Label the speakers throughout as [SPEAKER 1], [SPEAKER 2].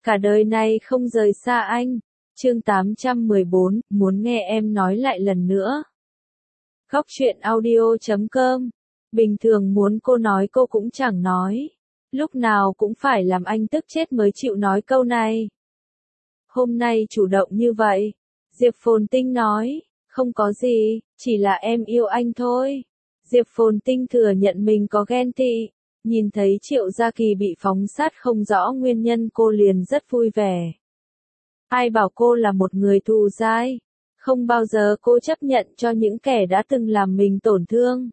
[SPEAKER 1] cả đời này không rời xa anh. Chương 814, muốn nghe em nói lại lần nữa. Góc truyện audio.com. Bình thường muốn cô nói cô cũng chẳng nói. Lúc nào cũng phải làm anh tức chết mới chịu nói câu này. Hôm nay chủ động như vậy. Diệp Phồn Tinh nói, không có gì, chỉ là em yêu anh thôi. Diệp Phồn Tinh thừa nhận mình có ghen tị. Nhìn thấy Triệu Gia Kỳ bị phóng sát không rõ nguyên nhân cô liền rất vui vẻ. Ai bảo cô là một người thù dai, không bao giờ cô chấp nhận cho những kẻ đã từng làm mình tổn thương.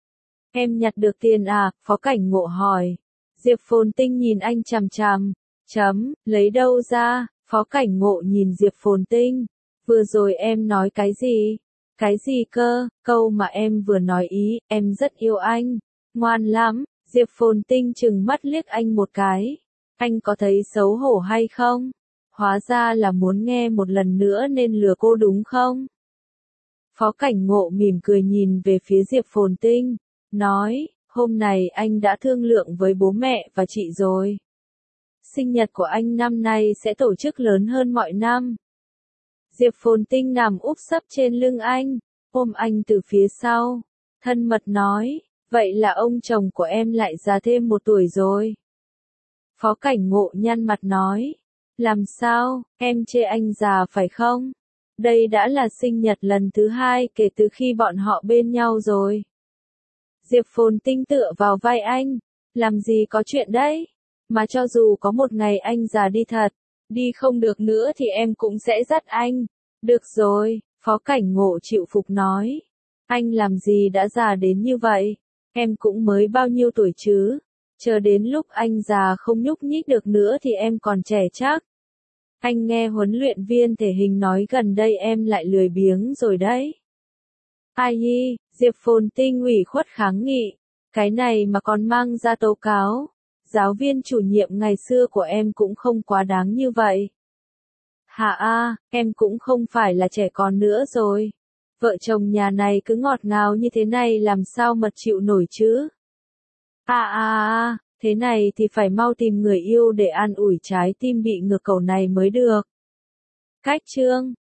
[SPEAKER 1] Em nhặt được tiền à? Phó Cảnh Ngộ hỏi. Diệp Phồn Tinh nhìn anh chằm chằm. Lấy đâu ra? Phó Cảnh Ngộ nhìn Diệp Phồn Tinh. Vừa rồi em nói cái gì? Cái gì cơ? Câu mà em vừa nói ý, em rất yêu anh. Ngoan lắm. Diệp Phồn Tinh trừng mắt liếc anh một cái. Anh có thấy xấu hổ hay không? Hóa ra là muốn nghe một lần nữa nên lừa cô đúng không? Phó Cảnh Ngộ mỉm cười nhìn về phía Diệp Phồn Tinh, nói, hôm nay anh đã thương lượng với bố mẹ và chị rồi. Sinh nhật của anh năm nay sẽ tổ chức lớn hơn mọi năm. Diệp Phồn Tinh nằm úp sấp trên lưng anh, ôm anh từ phía sau, thân mật nói, vậy là ông chồng của em lại già thêm 1 tuổi rồi. Phó Cảnh Ngộ nhăn mặt nói, làm sao, em chê anh già phải không? Đây đã là sinh nhật lần thứ 2 kể từ khi bọn họ bên nhau rồi. Diệp Phồn Tinh tựa vào vai anh, làm gì có chuyện đấy, mà cho dù có một ngày anh già đi thật, đi không được nữa thì em cũng sẽ dắt anh. Được rồi, Phó Cảnh Ngộ chịu phục nói. Anh làm gì đã già đến như vậy, em cũng mới bao nhiêu tuổi chứ, chờ đến lúc anh già không nhúc nhích được nữa thì em còn trẻ chắc. Anh nghe huấn luyện viên thể hình nói gần đây em lại lười biếng rồi đấy. Ai hi, Diệp Phồn Tinh ủy khuất kháng nghị, cái này mà còn mang ra tố cáo. Giáo viên chủ nhiệm ngày xưa của em cũng không quá đáng như vậy. Hả a, em cũng không phải là trẻ con nữa rồi. Vợ chồng nhà này cứ ngọt ngào như thế này làm sao mà chịu nổi chứ. Thế này thì phải mau tìm người yêu để an ủi trái tim bị ngược cầu này mới được. Cách chương